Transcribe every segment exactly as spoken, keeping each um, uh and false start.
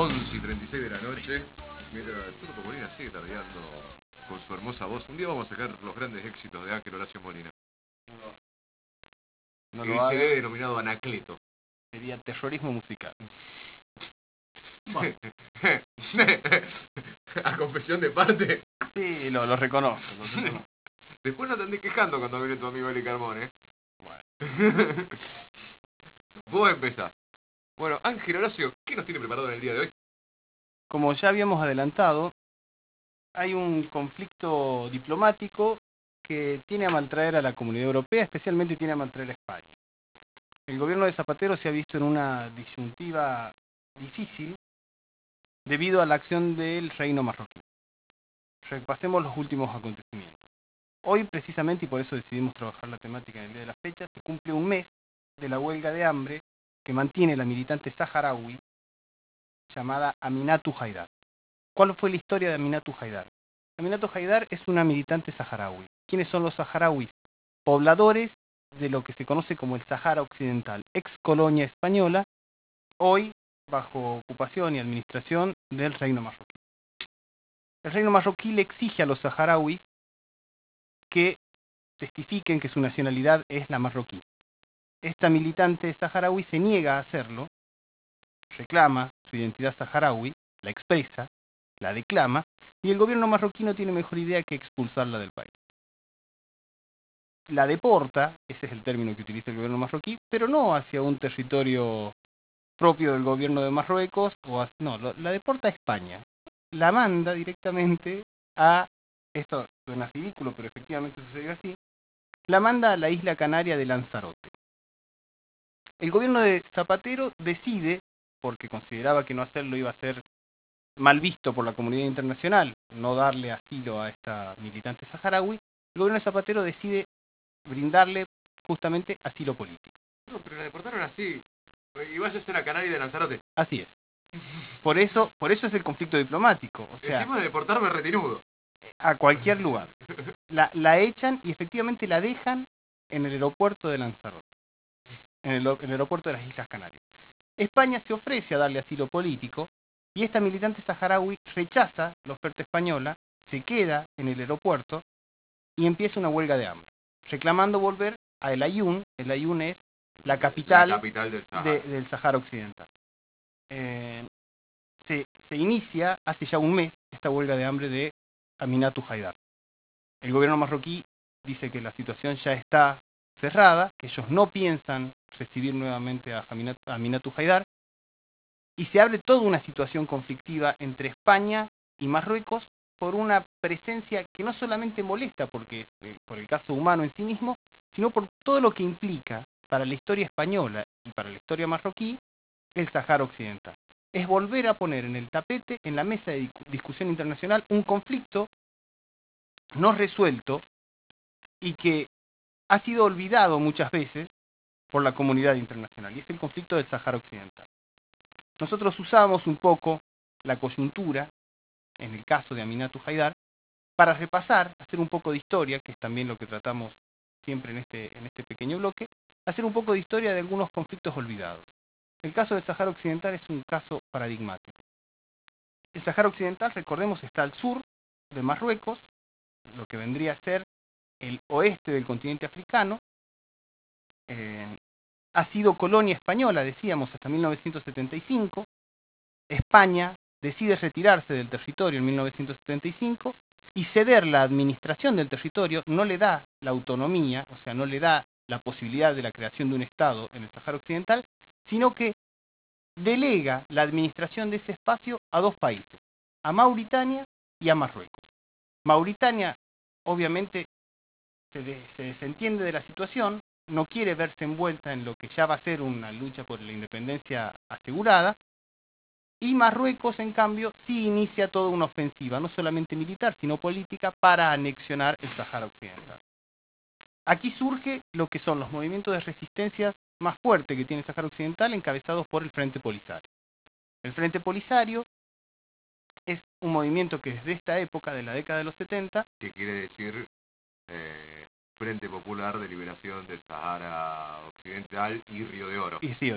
once y treinta y seis de la noche. Mientras Toto Topolino sigue tardeando con su hermosa voz. Un día vamos a sacar los grandes éxitos de Ángel Horacio Molina. No El lo C D haga. denominado Anacleto. Sería terrorismo musical. Bueno. A confesión de parte. Sí, lo, lo reconozco. Lo reconozco. Después no te andes quejando cuando viene tu amigo Eli Carmón, ¿eh? Bueno. Vos empezás. Bueno, Ángel Horacio, ¿qué nos tiene preparado en el día de hoy? Como ya habíamos adelantado, hay un conflicto diplomático que tiene a maltraer a la Comunidad Europea, especialmente tiene a maltraer a España. El gobierno de Zapatero se ha visto en una disyuntiva difícil debido a la acción del reino marroquí. Repasemos los últimos acontecimientos. Hoy, precisamente, y por eso decidimos trabajar la temática en el día de la fecha, se cumple un mes de la huelga de hambre que mantiene la militante saharaui llamada Aminatou Haidar. ¿Cuál fue la historia de Aminatou Haidar? Aminatou Haidar es una militante saharaui. ¿Quiénes son los saharauis? Pobladores de lo que se conoce como el Sahara Occidental, ex colonia española, hoy bajo ocupación y administración del reino marroquí. El reino marroquí le exige a los saharauis que testifiquen que su nacionalidad es la marroquí. Esta militante saharaui se niega a hacerlo, reclama su identidad saharaui, la expresa, la declama, y el gobierno marroquí no tiene mejor idea que expulsarla del país. La deporta, ese es el término que utiliza el gobierno marroquí, pero no hacia un territorio propio del gobierno de Marruecos, o hacia, no, la deporta a España. La manda directamente a, esto suena ridículo, pero efectivamente sucedió así, la manda a la isla canaria de Lanzarote. El gobierno de Zapatero decide, porque consideraba que no hacerlo iba a ser mal visto por la comunidad internacional, no darle asilo a esta militante saharaui, el gobierno de Zapatero decide brindarle justamente asilo político. No, pero la deportaron así. Y vaya a ser a Canarias de Lanzarote. Así es. Por eso, por eso es el conflicto diplomático. O sea, encima de deportarme retinudo. A cualquier lugar. La, la echan y efectivamente la dejan en el aeropuerto de Lanzarote. En el, en el aeropuerto de las Islas Canarias. España se ofrece a darle asilo político y esta militante saharaui rechaza la oferta española, se queda en el aeropuerto y empieza una huelga de hambre, reclamando volver a El Aaiún. El Aaiún es la capital, la capital del Sahara, de, del Sahara Occidental. Eh, se, se inicia hace ya un mes esta huelga de hambre de Aminatou Haidar. El gobierno marroquí dice que la situación ya está cerrada, que ellos no piensan recibir nuevamente a Aminatou Haidar, y se abre toda una situación conflictiva entre España y Marruecos por una presencia que no solamente molesta porque, eh, por el caso humano en sí mismo, sino por todo lo que implica para la historia española y para la historia marroquí el Sahara Occidental. Es volver a poner en el tapete, en la mesa de discusión internacional, un conflicto no resuelto y que ha sido olvidado muchas veces por la comunidad internacional, y es el conflicto del Sahara Occidental. Nosotros usamos un poco la coyuntura, en el caso de Aminatou Haidar, para repasar, hacer un poco de historia, que es también lo que tratamos siempre en este, en este pequeño bloque, hacer un poco de historia de algunos conflictos olvidados. El caso del Sahara Occidental es un caso paradigmático. El Sahara Occidental, recordemos, está al sur de Marruecos, lo que vendría a ser el oeste del continente africano. Eh, ha sido colonia española, decíamos, hasta mil novecientos setenta y cinco. España decide retirarse del territorio en mil novecientos setenta y cinco y ceder la administración del territorio, no le da la autonomía, o sea, no le da la posibilidad de la creación de un Estado en el Sahara Occidental, sino que delega la administración de ese espacio a dos países, a Mauritania y a Marruecos. Mauritania, obviamente, se, de, se desentiende de la situación, no quiere verse envuelta en lo que ya va a ser una lucha por la independencia asegurada, y Marruecos, en cambio, sí inicia toda una ofensiva, no solamente militar, sino política, para anexionar el Sahara Occidental. Aquí surge lo que son los movimientos de resistencia más fuertes que tiene el Sahara Occidental, encabezados por el Frente Polisario. El Frente Polisario es un movimiento que desde esta época, de la década de los setenta... ¿Qué quiere decir? Eh, Frente Popular de Liberación del Sahara Occidental y Río de Oro. Y Río de Oro.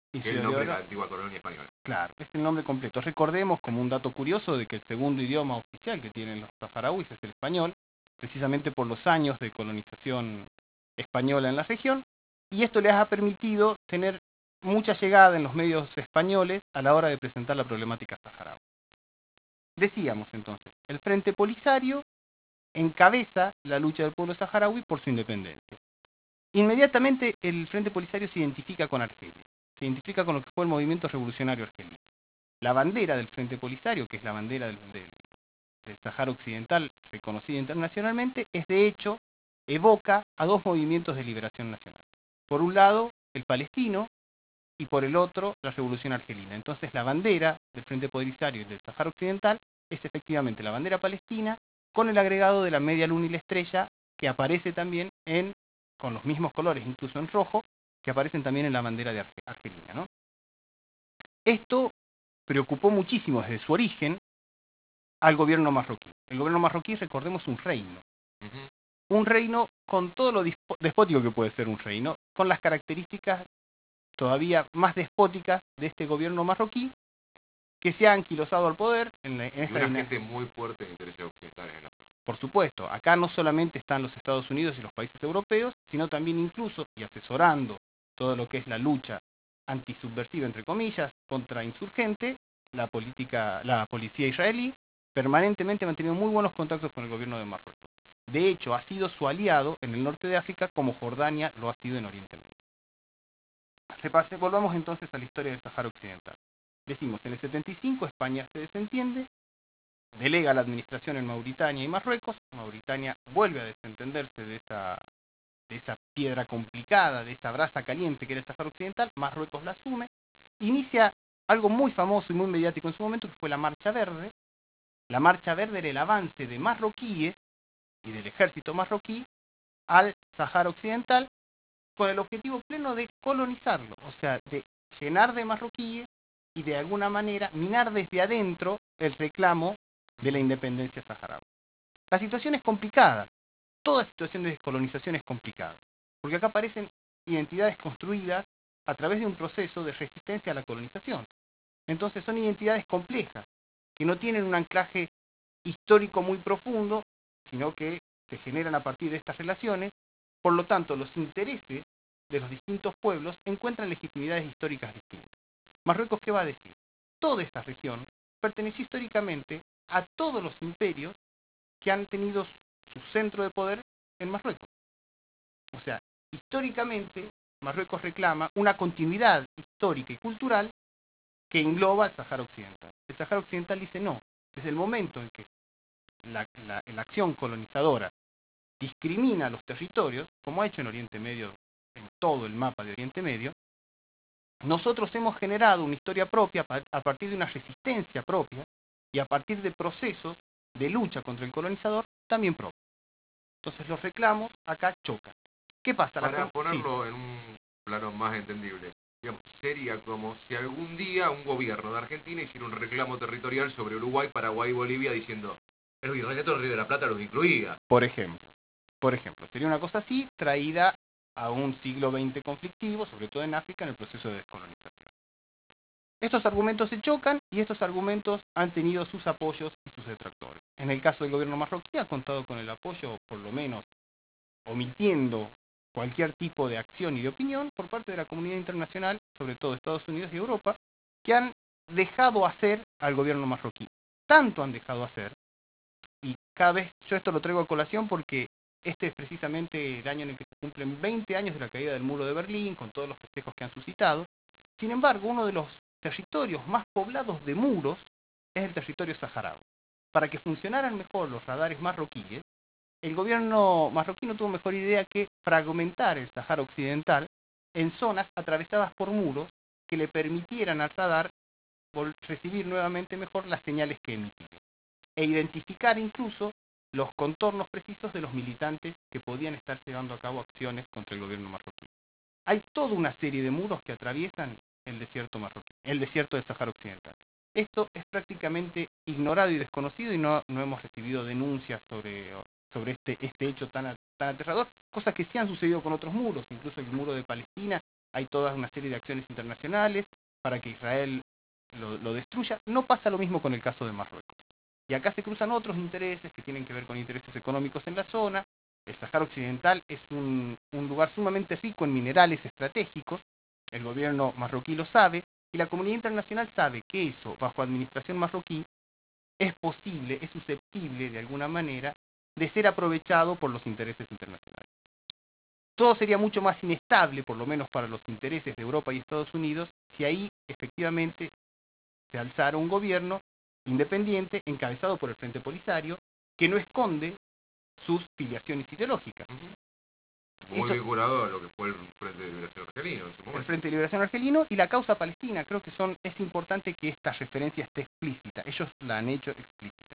Y Que es el Ciudad nombre de Libre, la antigua colonia española. claro, es el nombre completo. Recordemos, como un dato curioso, de que el segundo idioma oficial que tienen los saharauis es el español, precisamente por los años de colonización española en la región, y esto les ha permitido tener mucha llegada en los medios españoles a la hora de presentar la problemática saharaui. Decíamos entonces, el Frente Polisario encabeza la lucha del pueblo saharaui por su independencia. Inmediatamente el Frente Polisario se identifica con Argelia, se identifica con lo que fue el movimiento revolucionario argelino. La bandera del Frente Polisario, que es la bandera del, del, del Sahara Occidental reconocida internacionalmente, es de hecho, evoca a dos movimientos de liberación nacional. Por un lado, el palestino, y por el otro, la revolución argelina. Entonces la bandera del Frente Polisario y del Sahara Occidental es efectivamente la bandera palestina, con el agregado de la media luna y la estrella, que aparece también en, con los mismos colores, incluso en rojo, que aparecen también en la bandera de Argelina, ¿no? Esto preocupó muchísimo desde su origen al gobierno marroquí. El gobierno marroquí, recordemos, un reino. Uh-huh. Un reino con todo lo despótico que puede ser un reino, con las características todavía más despóticas de este gobierno marroquí, que se ha anquilosado al poder en, la, en esta y una gente muy fuerte de intereses occidentales en la zona. Por supuesto, acá no solamente están los Estados Unidos y los países europeos, sino también incluso, y asesorando todo lo que es la lucha antisubversiva, entre comillas, contra insurgente, la política, la policía israelí, permanentemente ha mantenido muy buenos contactos con el gobierno de Marruecos. De hecho, ha sido su aliado en el norte de África, como Jordania lo ha sido en Oriente Medio. Repase, volvamos entonces a la historia del Sahara Occidental. Decimos, en el setenta y cinco España se desentiende, delega la administración en Mauritania y Marruecos, Mauritania vuelve a desentenderse de esa, de esa piedra complicada, de esa brasa caliente que era el Sahara Occidental, Marruecos la asume, inicia algo muy famoso y muy mediático en su momento, que fue la Marcha Verde. La Marcha Verde era el avance de marroquíes y del ejército marroquí al Sahara Occidental, con el objetivo pleno de colonizarlo, o sea, de llenar de marroquíes y de alguna manera minar desde adentro el reclamo de la independencia saharaui. La situación es complicada, toda situación de descolonización es complicada, porque acá aparecen identidades construidas a través de un proceso de resistencia a la colonización. Entonces son identidades complejas, que no tienen un anclaje histórico muy profundo, sino que se generan a partir de estas relaciones. Por lo tanto, los intereses de los distintos pueblos encuentran legitimidades históricas distintas. Marruecos, ¿qué va a decir? Toda esta región perteneció históricamente a todos los imperios que han tenido su centro de poder en Marruecos. O sea, históricamente, Marruecos reclama una continuidad histórica y cultural que engloba el Sahara Occidental. El Sahara Occidental dice no. Desde el momento en que la, la, la acción colonizadora discrimina los territorios, como ha hecho en Oriente Medio, en todo el mapa de Oriente Medio, nosotros hemos generado una historia propia a partir de una resistencia propia y a partir de procesos de lucha contra el colonizador también propios. Entonces los reclamos acá chocan. ¿Qué pasa? Para la ponerlo sí. en un plano más entendible, digamos, sería como si algún día un gobierno de Argentina hiciera un reclamo territorial sobre Uruguay, Paraguay y Bolivia diciendo el virreinato del Río de la Plata los incluía. Por ejemplo, por ejemplo, sería una cosa así traída a un siglo veinte conflictivo, sobre todo en África, en el proceso de descolonización. Estos argumentos se chocan y estos argumentos han tenido sus apoyos y sus detractores. En el caso del gobierno marroquí ha contado con el apoyo, por lo menos omitiendo cualquier tipo de acción y de opinión, por parte de la comunidad internacional, sobre todo Estados Unidos y Europa, que han dejado hacer al gobierno marroquí. Tanto han dejado hacer, y cada vez yo esto lo traigo a colación porque este es precisamente el año en el que se cumplen veinte años de la caída del muro de Berlín, con todos los festejos que han suscitado. Sin embargo, uno de los territorios más poblados de muros es el territorio saharaui. Para que funcionaran mejor los radares marroquíes, el gobierno marroquí no tuvo mejor idea que fragmentar el Sahara Occidental en zonas atravesadas por muros que le permitieran al radar recibir nuevamente mejor las señales que emitían, e identificar incluso los contornos precisos de los militantes que podían estar llevando a cabo acciones contra el gobierno marroquí. Hay toda una serie de muros que atraviesan el desierto marroquí, el desierto del Sahara Occidental. Esto es prácticamente ignorado y desconocido y no, no hemos recibido denuncias sobre, sobre este, este hecho tan, tan aterrador, cosas que sí han sucedido con otros muros, incluso el muro de Palestina hay toda una serie de acciones internacionales para que Israel lo, lo destruya. No pasa lo mismo con el caso de Marruecos. Y acá se cruzan otros intereses que tienen que ver con intereses económicos en la zona. El Sáhara Occidental es un, un lugar sumamente rico en minerales estratégicos. El gobierno marroquí lo sabe y la comunidad internacional sabe que eso, bajo administración marroquí, es posible, es susceptible de alguna manera de ser aprovechado por los intereses internacionales. Todo sería mucho más inestable, por lo menos para los intereses de Europa y Estados Unidos, si ahí efectivamente se alzara un gobierno independiente encabezado por el Frente Polisario que no esconde sus filiaciones ideológicas. Uh-huh. Muy Eso, vinculado a lo que fue el Frente de Liberación Argelino en su momento. El Frente de Liberación Argelino y la causa palestina. Creo que son, es importante que esta referencia esté explícita. Ellos la han hecho explícita.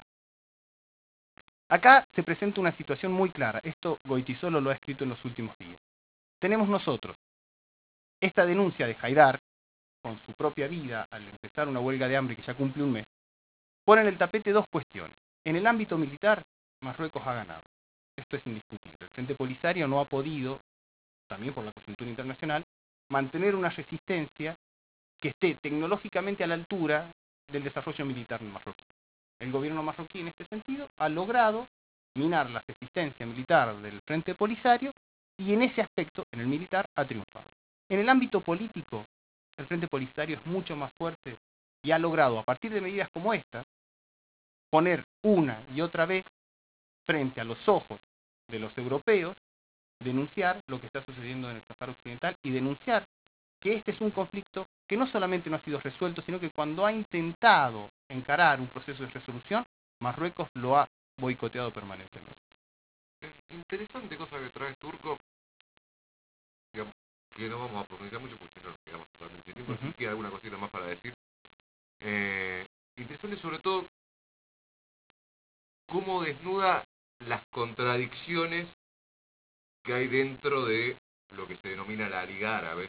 Acá se presenta una situación muy clara. Esto Goytisolo lo ha escrito en los últimos días. Tenemos nosotros esta denuncia de Haidar, con su propia vida, al empezar una huelga de hambre que ya cumple un mes, pone en el tapete dos cuestiones. En el ámbito militar, Marruecos ha ganado. Esto es indiscutible. El Frente Polisario no ha podido, también por la coyuntura internacional, mantener una resistencia que esté tecnológicamente a la altura del desarrollo militar marroquí. El gobierno marroquí, en este sentido, ha logrado minar la resistencia militar del Frente Polisario y en ese aspecto, en el militar, ha triunfado. En el ámbito político, el Frente Polisario es mucho más fuerte y ha logrado, a partir de medidas como esta, poner una y otra vez frente a los ojos de los europeos, denunciar lo que está sucediendo en el Sáhara Occidental y denunciar que este es un conflicto que no solamente no ha sido resuelto, sino que cuando ha intentado encarar un proceso de resolución, Marruecos lo ha boicoteado permanentemente. Interesante cosa que traes, Turco, digamos, que no vamos a profundizar mucho porque si no nos quedamos totalmente sin tiempo, uh-huh. Si queda alguna cosita más para decir. Eh, interesante sobre todo cómo desnuda las contradicciones que hay dentro de lo que se denomina la Liga Árabe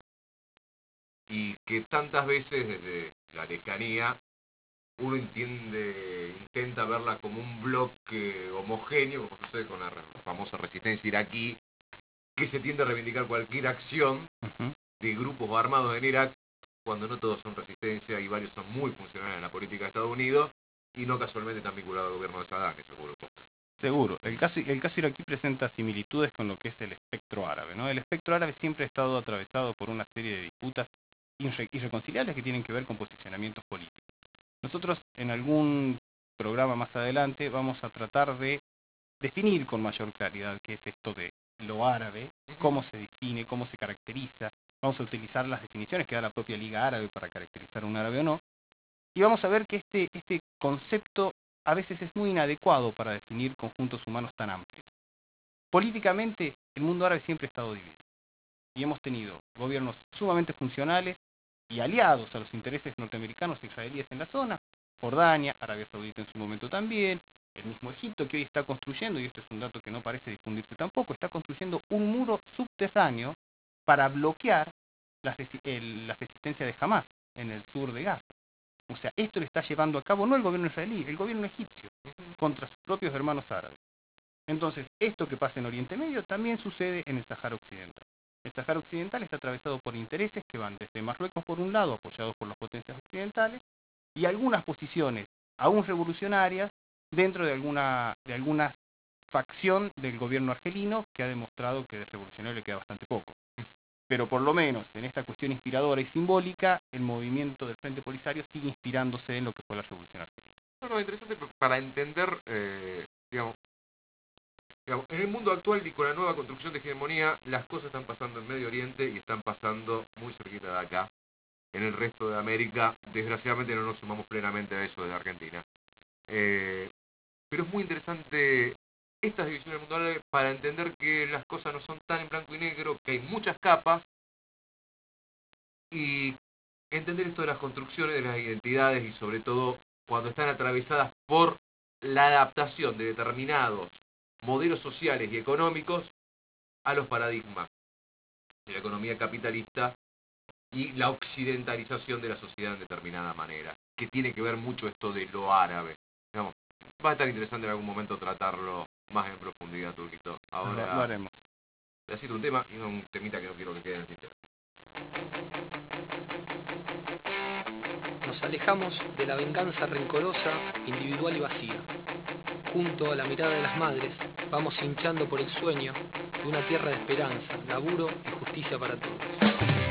y que tantas veces desde la lejanía uno entiende, intenta verla como un bloque homogéneo, como sucede con la famosa resistencia iraquí, que se tiende a reivindicar cualquier acción uh-huh. de grupos armados en Irak, cuando no todos son resistencia y varios son muy funcionales en la política de Estados Unidos y no casualmente están vinculados al gobierno de Saddam, esos grupos. Seguro. El caso, el caso iraquí presenta similitudes con lo que es el espectro árabe, ¿no? El espectro árabe siempre ha estado atravesado por una serie de disputas irre- irreconciliables que tienen que ver con posicionamientos políticos. Nosotros en algún programa más adelante vamos a tratar de definir con mayor claridad qué es esto de lo árabe, cómo se define, cómo se caracteriza. Vamos a utilizar las definiciones que da la propia Liga Árabe para caracterizar un árabe o no. Y vamos a ver que este, este concepto a veces es muy inadecuado para definir conjuntos humanos tan amplios. Políticamente, el mundo árabe siempre ha estado dividido. Y hemos tenido gobiernos sumamente funcionales y aliados a los intereses norteamericanos e israelíes en la zona. Jordania, Arabia Saudita en su momento también, el mismo Egipto que hoy está construyendo, y esto es un dato que no parece difundirse tampoco, está construyendo un muro subterráneo para bloquear la, resi- el, la resistencia de Hamas en el sur de Gaza. O sea, esto lo está llevando a cabo no el gobierno israelí, el gobierno egipcio, contra sus propios hermanos árabes. Entonces, esto que pasa en Oriente Medio también sucede en el Sáhara Occidental. El Sáhara Occidental está atravesado por intereses que van desde Marruecos por un lado, apoyados por las potencias occidentales, y algunas posiciones aún revolucionarias dentro de alguna, de alguna facción del gobierno argelino que ha demostrado que de revolucionario le queda bastante poco. Pero por lo menos en esta cuestión inspiradora y simbólica, el movimiento del Frente Polisario sigue inspirándose en lo que fue la revolución argelina. No, no, interesante para entender, eh, digamos, digamos, en el mundo actual y con la nueva construcción de hegemonía, las cosas están pasando en Medio Oriente y están pasando muy cerquita de acá. En el resto de América, desgraciadamente no nos sumamos plenamente a eso desde Argentina. Eh, pero es muy interesante estas divisiones del mundo árabe para entender que las cosas no son tan en blanco y negro, que hay muchas capas, y entender esto de las construcciones, de las identidades y sobre todo cuando están atravesadas por la adaptación de determinados modelos sociales y económicos a los paradigmas de la economía capitalista y la occidentalización de la sociedad en determinada manera, que tiene que ver mucho esto de lo árabe. Digamos, va a estar interesante en algún momento tratarlo más en profundidad, Turquito. Ahora, lo haremos. ha sido un tema y no un temita que no quiero que quede en el tintero. Nos alejamos de la venganza rencorosa, individual y vacía. Junto a la mirada de las madres, vamos hinchando por el sueño de una tierra de esperanza, laburo y justicia para todos.